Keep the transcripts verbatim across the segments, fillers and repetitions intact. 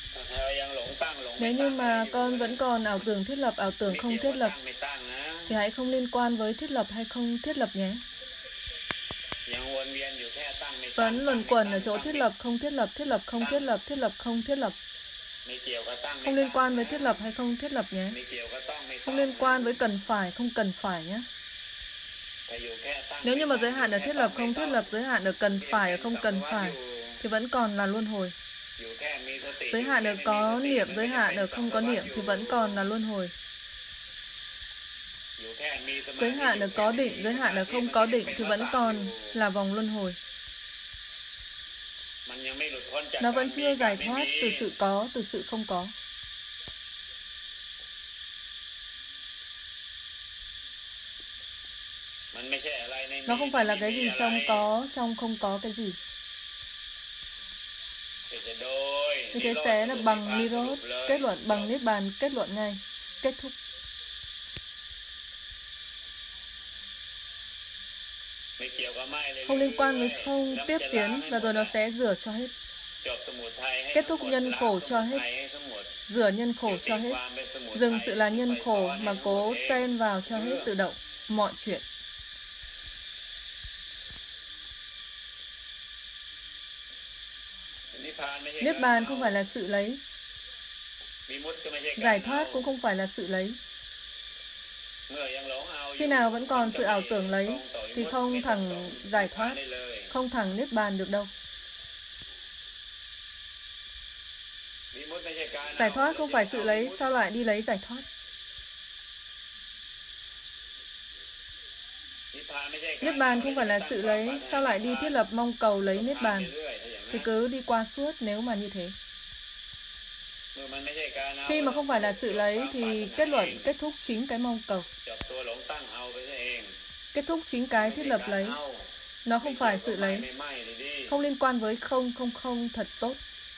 Nếu như mà con vẫn còn ảo tưởng thiết lập, ảo tưởng không thiết lập, thì hãy không liên quan với thiết lập hay không thiết lập nhé. Vẫn luẩn quẩn ở chỗ thiết lập, không thiết lập, thiết lập, không thiết lập, thiết lập, không thiết lập. Không liên quan với thiết lập hay không thiết lập nhé. Không liên quan với cần phải, không cần phải nhé. Nếu như mà giới hạn ở thiết lập, không thiết lập, giới hạn ở cần phải, ở không cần phải, thì vẫn còn là luân hồi. Giới hạn ở có niệm, giới hạn ở không có niệm, thì vẫn còn là luân hồi. Giới hạn ở có định, giới hạn ở không có định, thì vẫn còn là vòng luân hồi. Nó vẫn chưa giải thoát từ sự có, từ sự không có. Nó không phải là cái gì trong có, trong không có cái gì. Như thế sẽ là bằng Nirod, kết luận bằng Niết Bàn, kết luận ngay, kết thúc. Không liên quan với không tiếp diễn, và rồi nó sẽ rửa cho hết. Kết thúc nhân khổ cho hết. Rửa nhân khổ cho hết. Dừng sự là nhân khổ mà cố xen vào cho hết tự động mọi chuyện. Niết bàn không phải là sự lấy. Giải thoát cũng không phải là sự lấy. Khi nào vẫn còn sự ảo tưởng lấy, thì không thẳng giải thoát, không thẳng Niết bàn được đâu. Giải thoát không phải sự lấy, sao lại đi lấy giải thoát? Niết bàn không phải là sự lấy, sao lại đi thiết lập mong cầu lấy Niết bàn? Thì cứ đi qua suốt nếu mà như thế. Khi mà không phải là sự lấy thì kết luận kết thúc chính cái mong cầu. Kết thúc chính cái thiết lập lấy. Nó không phải sự lấy. Không liên quan với không, không, không thật tốt.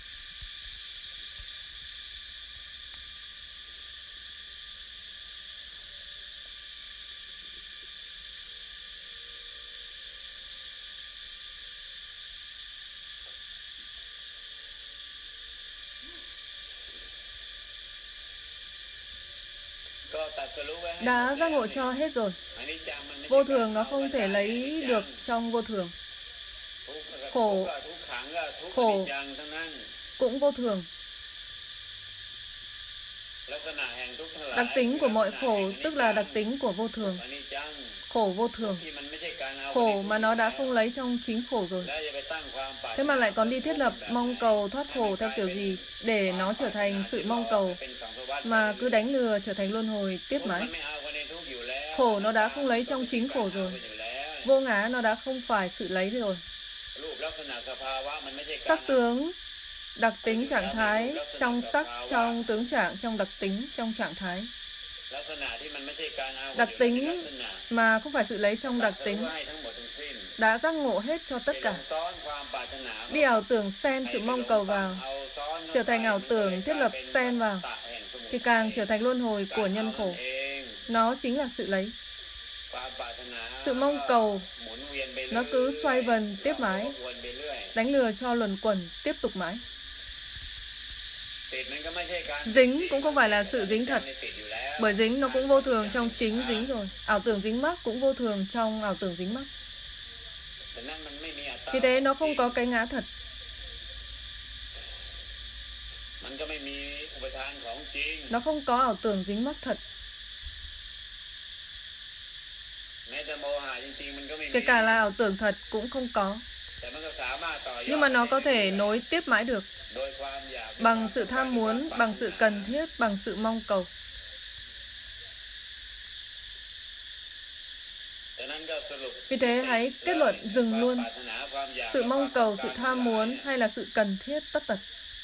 Đã giác ngộ cho hết rồi. Vô thường nó không thể lấy được trong vô thường. Khổ, khổ cũng vô thường. Đặc tính của mọi khổ tức là đặc tính của vô thường. Khổ vô thường. Khổ mà nó đã không lấy trong chính khổ rồi. Thế mà lại còn đi thiết lập mong cầu thoát khổ theo kiểu gì để nó trở thành sự mong cầu, mà cứ đánh lừa trở thành luân hồi tiếp mãi. Khổ nó đã không lấy trong chính khổ rồi. Vô ngã nó đã không phải sự lấy rồi. Sắc tướng, đặc tính trạng thái, trong sắc, trong tướng trạng, trong đặc tính, trong trạng thái. Đặc tính mà không phải sự lấy trong đặc tính đã giác ngộ hết cho tất cả. Đi ảo tưởng xen sự mong cầu vào, trở thành ảo tưởng thiết lập xen vào, thì càng trở thành luân hồi của nhân khổ. Nó chính là sự lấy. Sự mong cầu nó cứ xoay vần tiếp mãi, đánh lừa cho luẩn quẩn tiếp tục mãi. Dính cũng không phải là sự dính thật, bởi dính nó cũng vô thường trong chính dính rồi. Ảo tưởng dính mắc cũng vô thường trong ảo tưởng dính mắc. Vì thế nó không có cái ngã thật. Nó không có ảo tưởng dính mắc thật. Kể cả là ảo tưởng thật cũng không có. Nhưng mà nó có thể nối tiếp mãi được. Bằng sự tham muốn, bằng sự cần thiết, bằng sự mong cầu. Vì thế hãy kết luận dừng luôn. Sự mong cầu, sự tham muốn hay là sự cần thiết tất tật.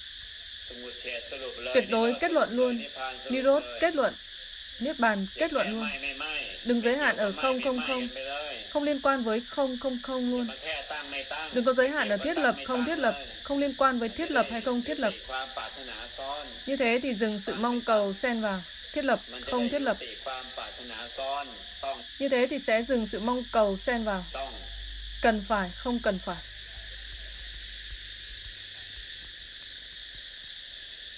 Tuyệt đối kết luận luôn. Nirod kết luận. Niết bàn kết luận luôn. Đừng giới hạn ở không không không. Không liên quan với không không không luôn. Đừng có giới hạn ở thiết lập không thiết lập. Không liên quan với thiết lập hay không thiết lập. Như thế thì dừng sự mong cầu xen vào. Thiết lập không thiết lập. Như thế thì sẽ dừng sự mong cầu xen vào. Cần phải không cần phải.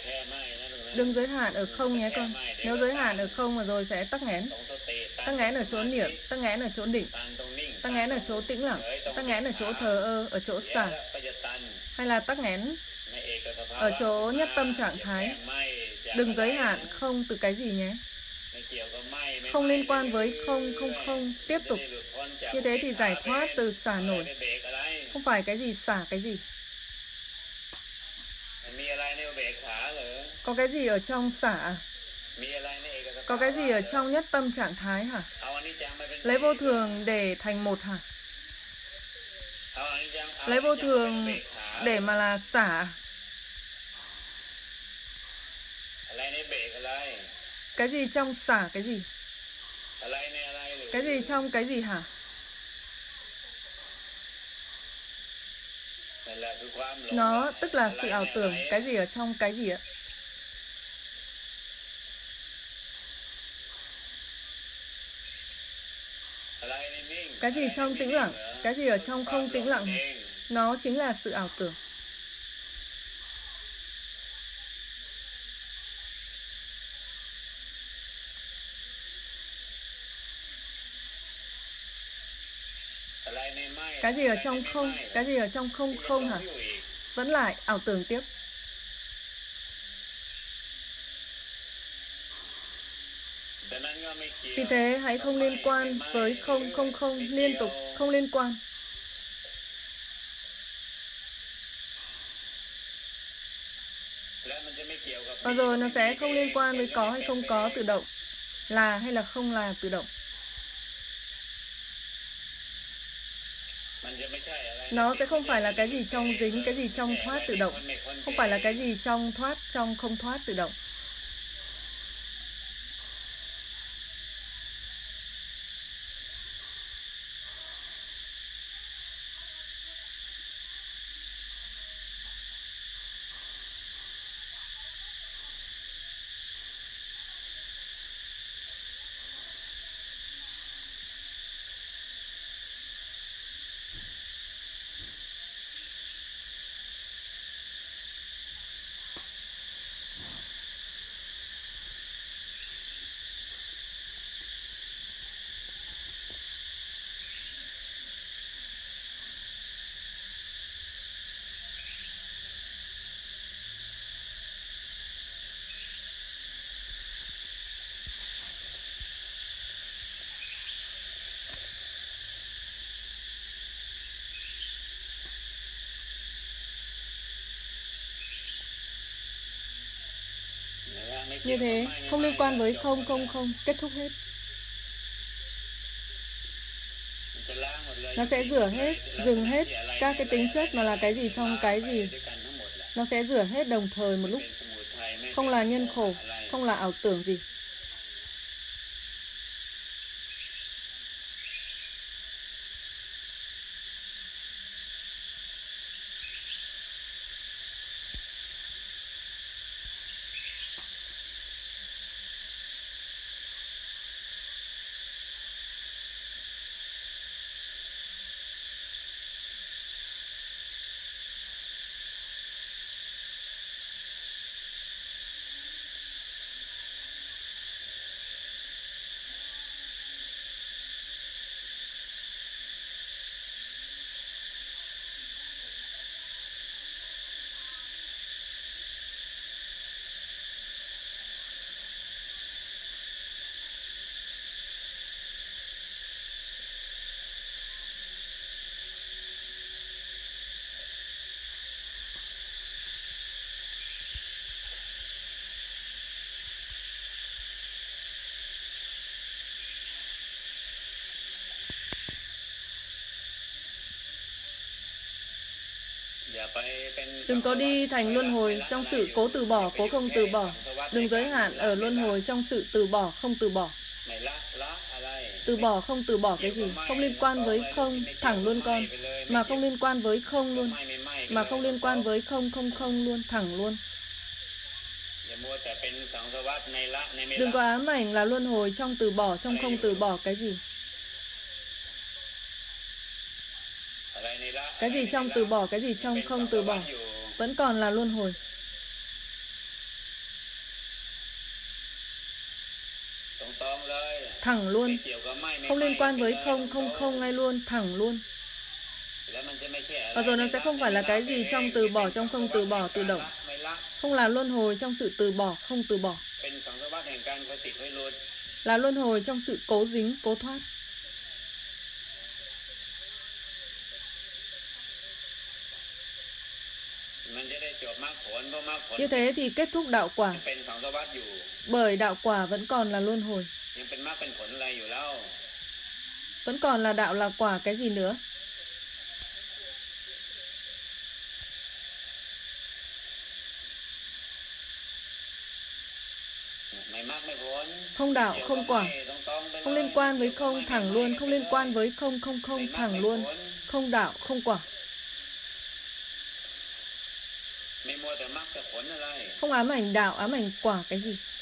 Đừng giới hạn ở không nhé con. Nếu giới hạn ở không mà rồi sẽ tắc nghẽn. Tắc nghẽn ở chỗ niệm, tắc nghẽn ở chỗ định, tắc nghẽn ở chỗ tĩnh lặng, tắc nghẽn ở chỗ thờ ơ, ở chỗ xả, hay là tắc nghẽn ở chỗ nhất tâm trạng thái. Đừng giới hạn không từ cái gì nhé. Không liên quan với không, không, không. Tiếp tục. Như thế thì giải thoát từ xả nổi. Không phải cái gì xả cái gì. Có cái gì ở trong xả? Có cái gì ở trong nhất tâm trạng thái hả? Lấy vô thường để thành một hả? Lấy vô thường để mà là xả. Cái gì trong xả cái gì? Cái gì trong cái gì hả? Nó tức là sự ảo tưởng. Cái gì ở trong cái gì ạ? Cái gì trong tĩnh lặng? Cái gì ở trong không tĩnh lặng? Nó chính là sự ảo tưởng. Cái gì ở trong không? Cái gì ở trong không không hả? Vẫn lại ảo tưởng tiếp. Vì thế hãy không liên quan với không không không, liên tục không liên quan. Và rồi nó sẽ không liên quan với có hay không có tự động, là hay là không là tự động. Nó sẽ không phải là cái gì trong dính, cái gì trong thoát tự động. Không phải là cái gì trong thoát, trong không thoát tự động. Như thế, không liên quan với không không không, kết thúc hết. Nó sẽ rửa hết, dừng hết các cái tính chất mà là cái gì trong cái gì. Nó sẽ rửa hết đồng thời một lúc. Không là nhân khổ, không là ảo tưởng gì. Đừng có đi thành luân hồi trong sự cố từ bỏ, cố không từ bỏ. Đừng giới hạn ở luân hồi trong sự từ bỏ, không từ bỏ. Từ bỏ không từ bỏ cái gì. Không liên quan với không, thẳng luôn con. Mà không liên quan với không luôn. Mà không liên quan với không không không luôn, thẳng luôn. Đừng có ám ảnh là luân hồi trong từ bỏ, trong không từ bỏ cái gì. Cái gì trong từ bỏ, cái gì trong không từ bỏ, vẫn còn là luân hồi. thẳng luôn, không liên quan với không, không, không ngay luôn, thẳng luôn. Và rồi nó sẽ không phải là cái gì trong từ bỏ, trong không từ bỏ, tự động. Không là luân hồi trong sự từ bỏ, không từ bỏ. Là luân hồi trong sự cố dính, cố thoát. Như thế thì kết thúc đạo quả. Bởi đạo quả vẫn còn là luân hồi. Vẫn còn là đạo là quả cái gì nữa. Không đạo, không quả. Không liên quan với không, thẳng luôn. Không liên quan với không, không, không, thẳng luôn. Không đạo, không quả. Không ám ảnh đạo, ám ảnh quả cái gì.